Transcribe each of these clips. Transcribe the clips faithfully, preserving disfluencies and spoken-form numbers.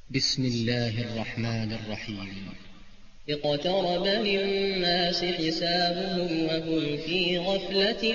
بسم الله الرحمن الرحيم. اقترب للناس حسابهم وهم في غفلة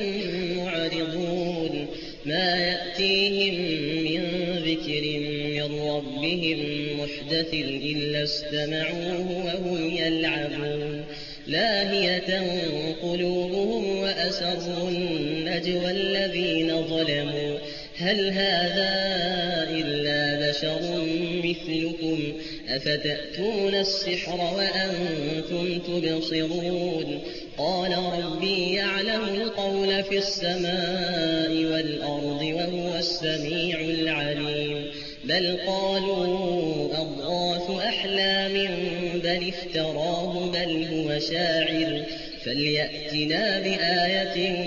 معرضون ما يأتيهم من ذكر من ربهم محدث إلا استمعوه وهم يلعبون لاهية قلوبهم وأسروا النجوى الذين ظلموا هل هذا إلا بشر مثلكم أفتأتون السحر وأنتم تبصرون قال ربي يعلم القول في السماء والأرض وهو السميع العليم بل قالوا أضغاث أحلام بل افتراه بل هو شاعر فليأتنا بآية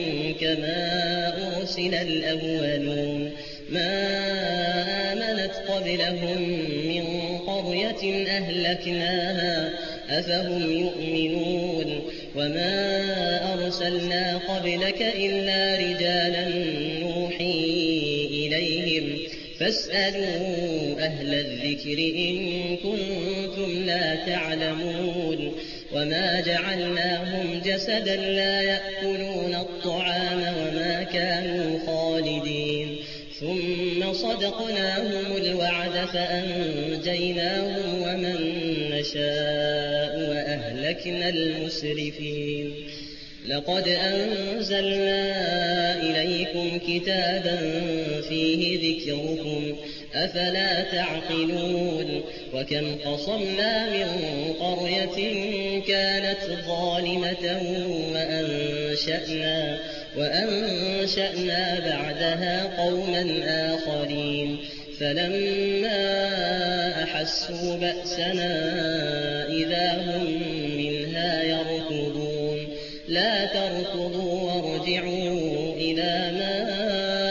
كما أرسل الأولون ما آمنت قبلهم من قرية أهلكناها أفهم يؤمنون وما أرسلنا قبلك إلا رجالا نوحي إليهم فاسألوا أهل الذكر إن كنتم لا تعلمون وما جعلناهم جسدا لا يأكلون الطعام وما كانوا خالدين ثم صدقناهم الوعد فأنجيناهم ومن نشاء وأهلكنا المسرفين لقد أنزلنا إليكم كتابا فيه ذكركم أفلا تعقلون وكم قصمنا من قرية كانت ظالمة وأنشأنا, وأنشأنا بعدها قوما آخرين فلما أحسوا بأسنا إذا هم منها يركضون لا تركضوا وارجعوا إلى ما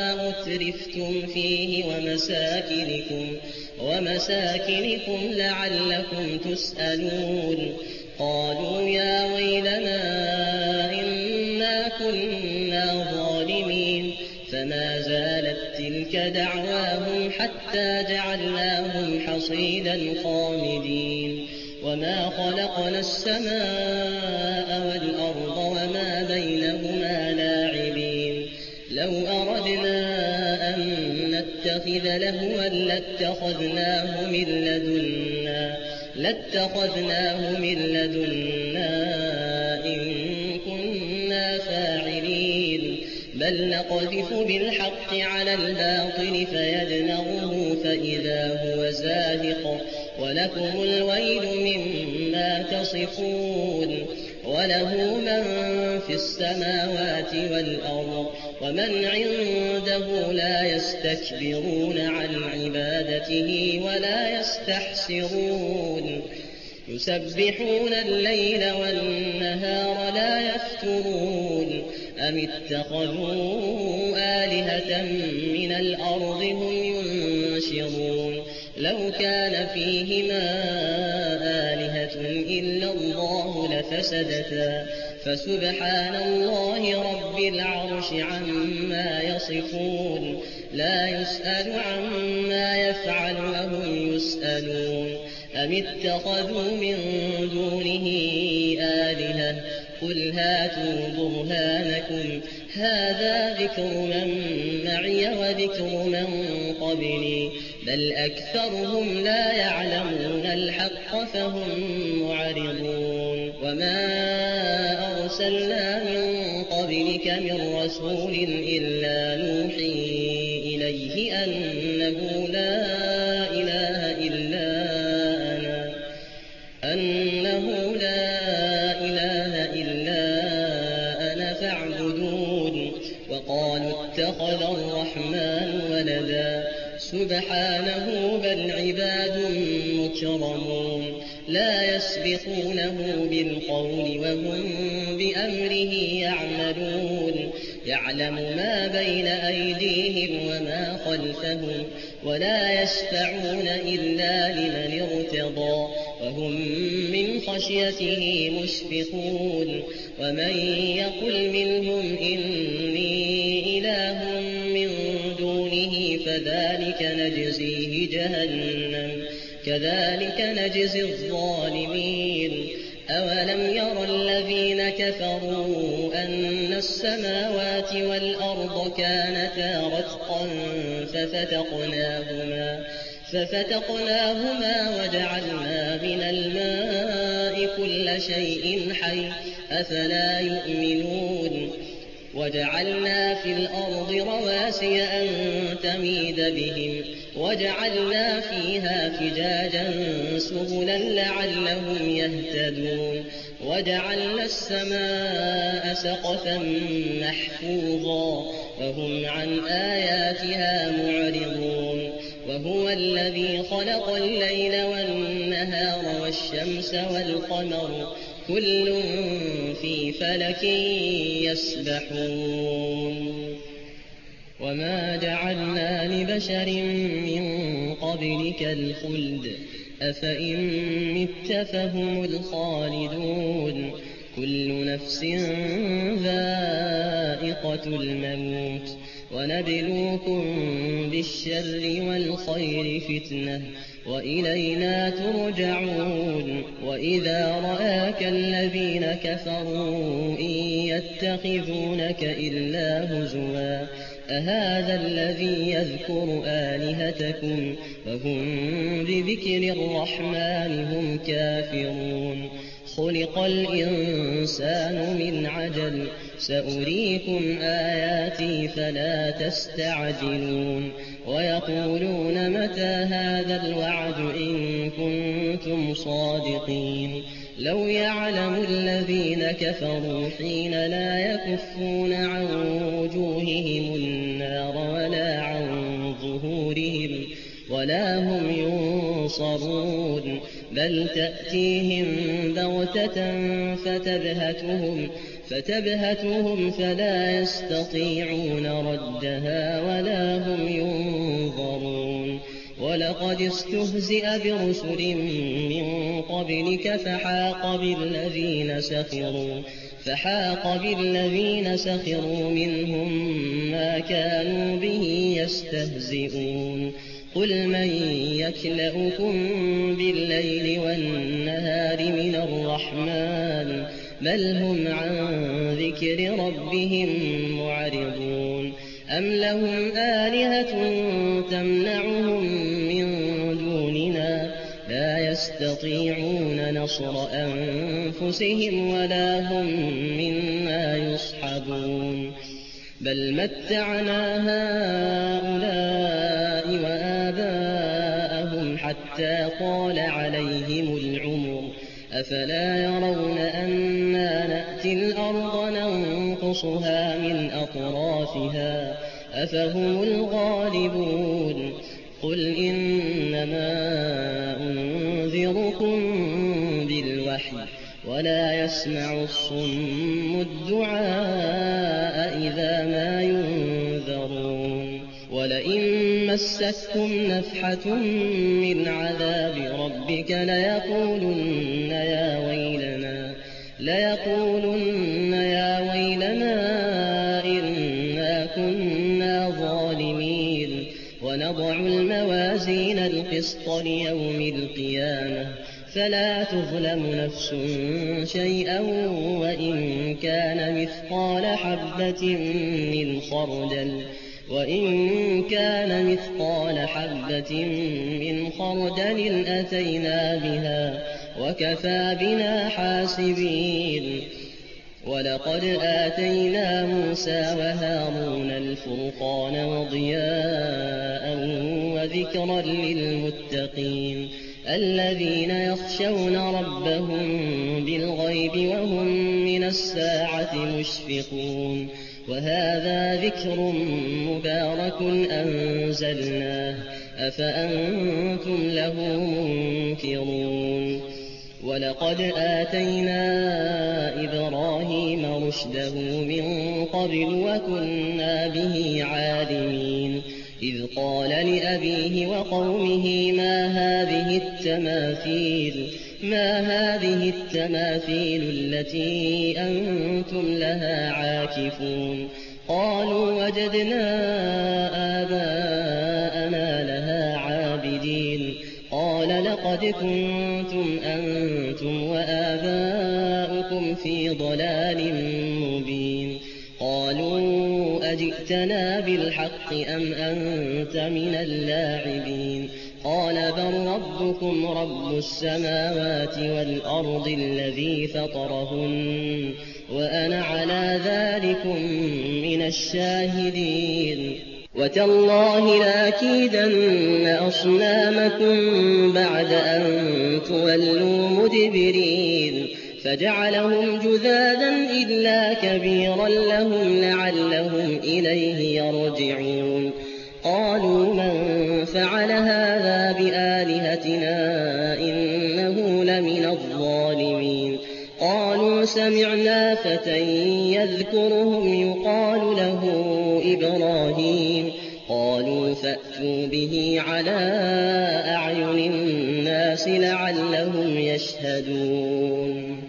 أترفتم فيه ومساكنكم, ومساكنكم لعلكم تسألون قالوا يا ويلنا إنا كنا ظالمين فما زالت تلك دعواهم حتى جعلناهم حصيدا خامدين وما خلقنا السماء والأرض وما بينهما لاعبين لو أردنا أن نتخذ لهوا لاتخذناه من لدنا لاتخذناه من لدنا إن كنا فاعلين بل نقذف بالحق على الباطل فيدمغه فإذا هو زاهق ولكم الويل مما تصفون وله من في السماوات والأرض ومن عنده لا يستكبرون عن عبادته ولا يستحسرون يسبحون الليل والنهار لا يفترون أم اتخذوا آلهة من الأرض هم ينشرون لو كان فيهما آلهة إلا الله لفسدتا فسبحان الله رب العرش عما يصفون لا يسأل عما يفعل وهم يسألون أم اتخذوا من دونه آلهة قل هاتوا برهانكم هذا ذكر من معي وذكر من قبلي بل أكثرهم لا يعلمون الحق فهم معرضون وما أرسلنا من قبلك من رسول إلا نوحي إليه أنه لا إله إلا أنا أنه لا إله إلا أنا فاعبدون وقالوا اتخذ الرحمن ولدا سبحانه بل عباد مكرمون لا يسبقونه بالقول وهم بأمره يعملون يعلم ما بين أيديهم وما خلفهم ولا يشفعون إلا لمن ارتضى وهم من خشيته مشفقون ومن يقل منهم إني إله من دونه فذلك نجزيه جهنم كذلك نجزي الظالمين أولم ير الذين كفروا أن السماوات والأرض كانتا رتقا ففتقناهما ففتقناهما وجعلنا من الماء كل شيء حي أفلا يؤمنون وجعلنا في الأرض رواسي أن تميد بهم وجعلنا فيها فجاجا سبلا لعلهم يهتدون وجعلنا السماء سقفا محفوظا وهم عن آياتها معرضون وهو الذي خلق الليل والنهار والشمس والقمر كل في فلك يسبحون وما جعلنا لبشر من قبلك الخلد أفإن مت فهم الخالدون كل نفس ذائقة الموت ونبلوكم بالشر والخير فتنة وإلينا ترجعون وإذا رآك الذين كفروا إن يتخذونك إلا هزوا أهذا الذي يذكر آلهتكم وهم بذكر الرحمن هم كافرون خلق الإنسان من عجل سأريكم آياتي فلا تستعجلون ويقولون متى هذا الوعد إن كنتم صادقين لو يعلم الذين كفروا حين لا يكفون عن وجوههم النار ولا عن ظهورهم ولا هم ينصرون بل تأتيهم بغتة فتبهتهم فتبهتهم فلا يستطيعون ردها ولا هم ينظرون ولقد استهزئ برسل من قبلك فحاق بالذين سخروا فحاق بالذين سخروا منهم ما كانوا به يستهزئون قل من يكلؤكم بالليل والنهار من الرحمن بل هم عن ذكر ربهم معرضون أم لهم آلهة تمنعهم من دوننا لا يستطيعون نصر أنفسهم ولا هم منا يصحبون بل متعنا هؤلاء وآباءهم حتى طال عليهم العمر أفلا يرون أنا نأتي الأرض ننقصها من أطرافها أفهم الغالبون قل إنما أنذركم بالوحي ولا يسمع الصم الدعاء إذا ما ينذرون ولئن مستكم نفحة من عذاب ربك ليقولن يا ويلنا ليقولن يا ويلنا إنا كنا ظالمين ونضع الموازين القسط ليوم القيامة فلا تظلم نفس شيئا وإن كان مثقال حبة من خردل وإن كان مثقال حبة من خردل أتينا بها وكفى بنا حاسبين ولقد آتينا موسى وهارون الفرقان وضياء وذكرا للمتقين الذين يخشون ربهم بالغيب وهم من الساعة مشفقون وهذا ذكر مبارك أنزلناه أفأنتم له منكرون ولقد آتينا إبراهيم رشده من قبل وكنا به عالمين إذ قال لأبيه وقومه ما هذه التماثيل ما هذه التماثيل التي أنتم لها عاكفون قالوا وجدنا آباءنا لها عابدين قال قال لقد كنتم أنتم وآباؤكم في ضلال مبين قالوا أجئتنا بالحق أم أنت من اللاعبين قال بل ربكم رب السماوات والأرض الذي فطرهن وأنا على ذلكم من الشاهدين وتالله لأكيدن أصنامكم بعد أن تولوا مدبرين فجعلهم جذاذا إلا كبيرا لهم لعلهم إليه يرجعون قالوا من فعل هذا بآلهتنا إنه لمن الظالمين قالوا سمعنا فتى يذكرهم يقال له إبراهيم قالوا فأتوا به على أعين الناس لعلهم يشهدون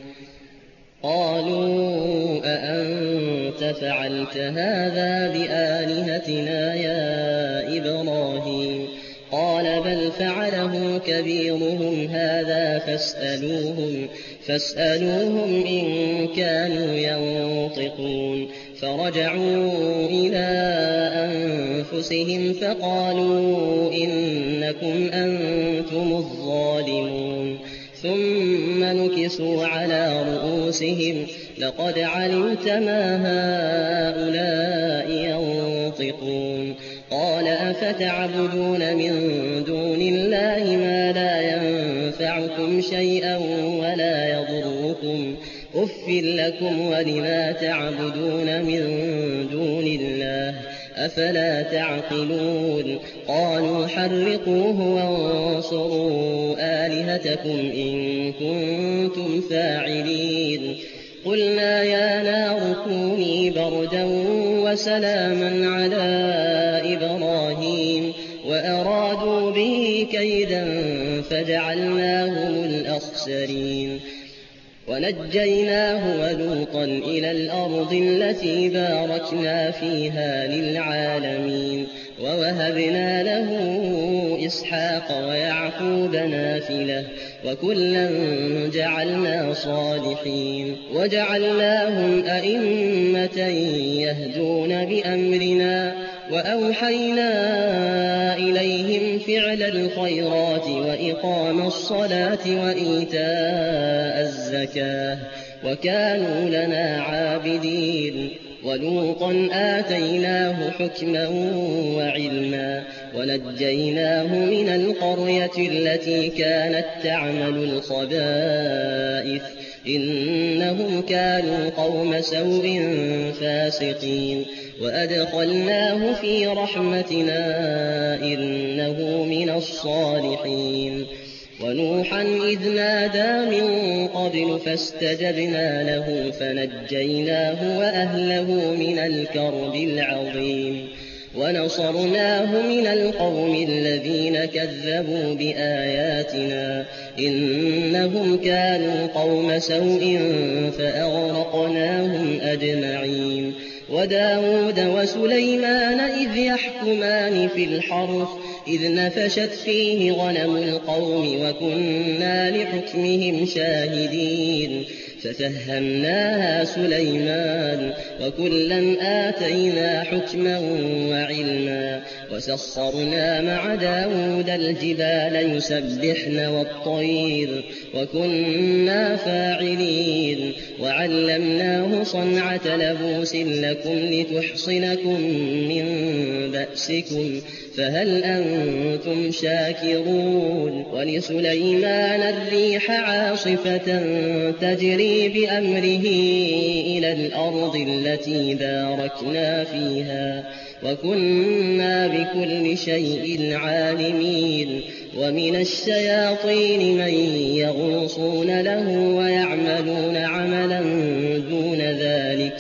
قالوا أأنت فعلت هذا بآلهتنا يا إبراهيم قال بل فعله كبيرهم هذا فاسألوهم, فاسألوهم إن كانوا ينطقون فرجعوا إلى أنفسهم فقالوا إنكم أنتم الظالمون ثم نكسوا على رؤوسهم لقد علمت ما هؤلاء ينطقون قال أفتعبدون من دون الله ما لا ينفعكم شيئا ولا يضركم أف لكم ولما تعبدون من دون الله أفلا تعقلون قالوا حرقوه وانصروا آلهتكم إن كنتم فاعلين قلنا يا نار كوني بردا وسلاما على إبراهيم وأرادوا به كيدا فجعلناهم الأخسرين ونجيناه ولوطا إلى الأرض التي باركنا فيها للعالمين ووهبنا له إسحاق ويعقوب نافلة وكلا جعلنا صالحين وجعلناهم أئمة يهدون بأمرنا وأوحينا إليهم فعل الخيرات وإقام الصلاة وإيتاء الزكاة وكانوا لنا عابدين ولوطا آتيناه حكما وعلما ونجيناه من القرية التي كانت تعمل الخبائث إنهم كانوا قوم سوء فاسقين وأدخلناه في رحمتنا إنه من الصالحين ونوحا إذ نادى من قبل فاستجبنا له فنجيناه وأهله من الكرب العظيم ونصرناه من القوم الذين كذبوا بآياتنا إنهم كانوا قوم سوء فأغرقناهم أجمعين وداود وسليمان إذ يحكمان في الحرث إذ نفشت فيه غنم القوم وكنا لحكمهم شاهدين ففهمناها سليمان وكلا آتينا حكما وعلما وسخرنا مع داود الجبال يسبحن والطير وكنا فاعلين وعلمناه صنعة لبوس لكم لتحصنكم من بأسكم فهل أنتم شاكرون ولسليمان الريح عاصفة تجري بأمره إلى الأرض التي باركنا فيها وكنا بكل شيء عالمين ومن الشياطين من يغوصون له ويعملون عملا دون ذلك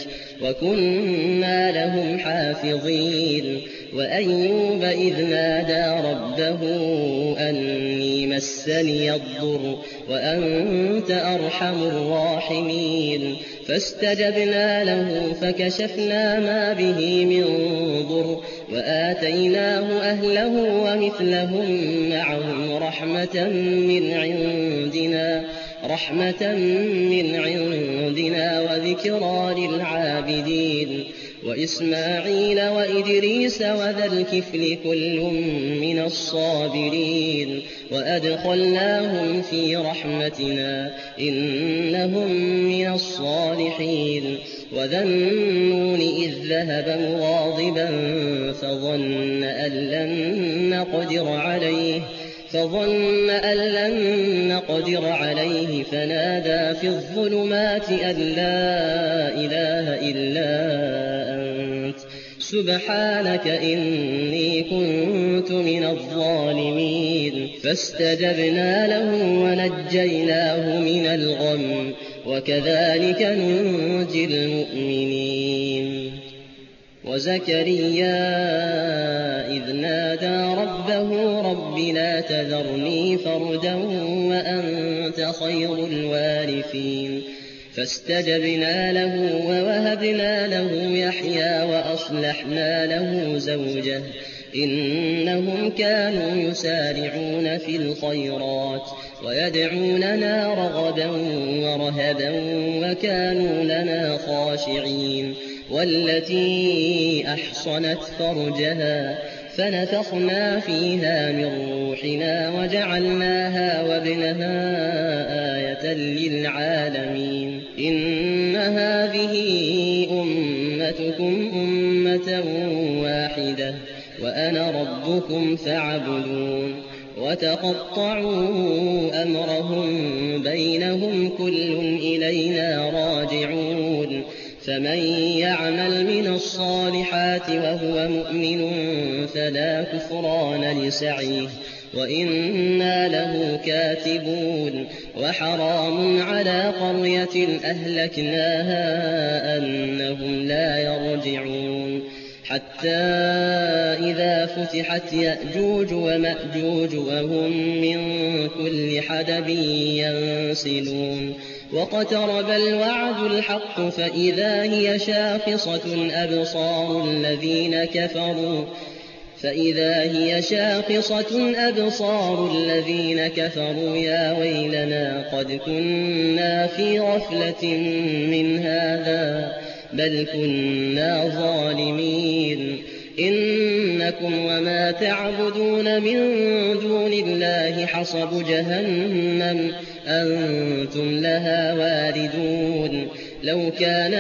وكنا لهم حافظين وأيوب إذ نادى ربه أني مسني الضر وأنت أرحم الراحمين فاستجبنا له فكشفنا ما به من ضر وآتيناه أهله ومثلهم معهم رحمة من عندنا رحمة من عندنا وذكرى للعابدين وإسماعيل وإدريس وذا الكفل كل من الصابرين وأدخلناهم في رحمتنا إنهم من الصالحين وذا النون إذ ذهب مغاضبا فظن أن لن نقدر عليه فظن أن لن نقدر عليه فنادى في الظلمات أن لا إله إلا أنت سبحانك إني كنت من الظالمين فاستجبنا له ونجيناه من الغم وكذلك ننجي المؤمنين وزكريا إذ نادى ربه رب لا تذرني فردا وأنت خير الوارثين فاستجبنا له ووهبنا له يحيى وأصلحنا له زوجه إنهم كانوا يسارعون في الخيرات ويدعوننا رغبا ورهبا وكانوا لنا خاشعين والتي أحصنت فرجها فنفخنا فيها من روحنا وجعلناها وابنها آية للعالمين إن هذه أمتكم أمة واحدة وأنا ربكم فاعبدون وتقطعوا أمرهم بينهم كل إلينا راجعون فمن يعمل من الصالحات وهو مؤمن فلا كفران لسعيه وإنا له كاتبون وحرام على قرية أهلكناها أنهم لا يرجعون حتى إذا فتحت يأجوج ومأجوج وهم من كل حدب ينسلون واقترب الوعد الحق فإذا هي شاخصة أبصار الذين كفروا فإذا هي شاخصة أبصار الذين كفروا يا ويلنا قد كنا في غفلة من هذا بل كنا ظالمين إنكم وما تعبدون من دون الله حصب جهنم أنتم لها واردون لو كان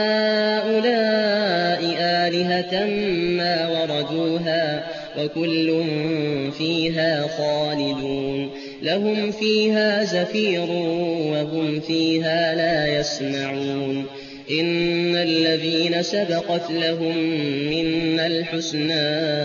هؤلاء آلهة ما وردوها وكل فيها خالدون لهم فيها زفير وهم فيها لا يسمعون إن الذين سبقت لهم منا الحسنى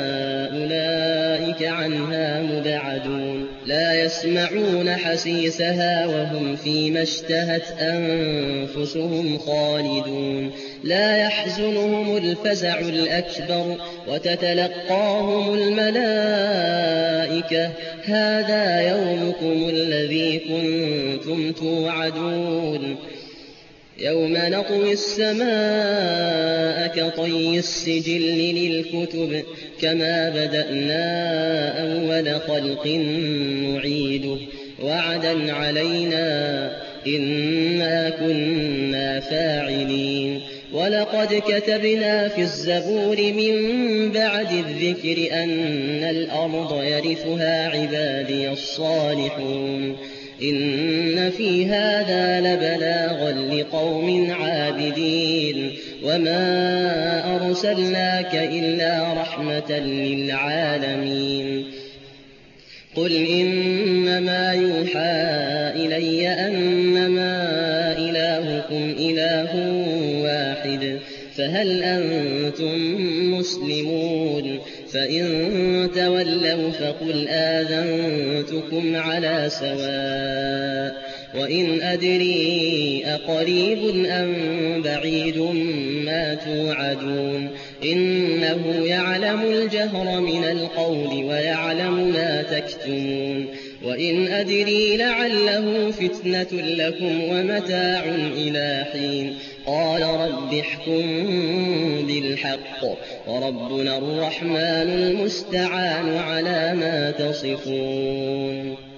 أولئك عنها مبعدون لا يسمعون حسيسها وهم فيما اشتهت أنفسهم خالدون لا يحزنهم الفزع الأكبر وتتلقاهم الملائكة هذا يومكم الذي كنتم توعدون يوم نطوي السماء كطي السجل للكتب كما بدأنا أول خلق نعيده وعدا علينا إنا كنا فاعلين ولقد كتبنا في الزبور من بعد الذكر أن الأرض يرثها عبادي الصالحون إن في هذا لبلاغا لقوم عابدين وما أرسلناك إلا رحمة للعالمين قل إنما يوحى إلي أنما إلهكم إله واحد فهل أنتم مسلمون فإن تولوا فقل آذنتكم على سواء وإن أدري أقريب أم بعيد ما توعدون إنه يعلم الجهر من القول ويعلم ما تكتمون وإن أدري لعله فتنة لكم ومتاع إلى حين قال رب احكم بالحق وربنا الرحمن المستعان على ما تصفون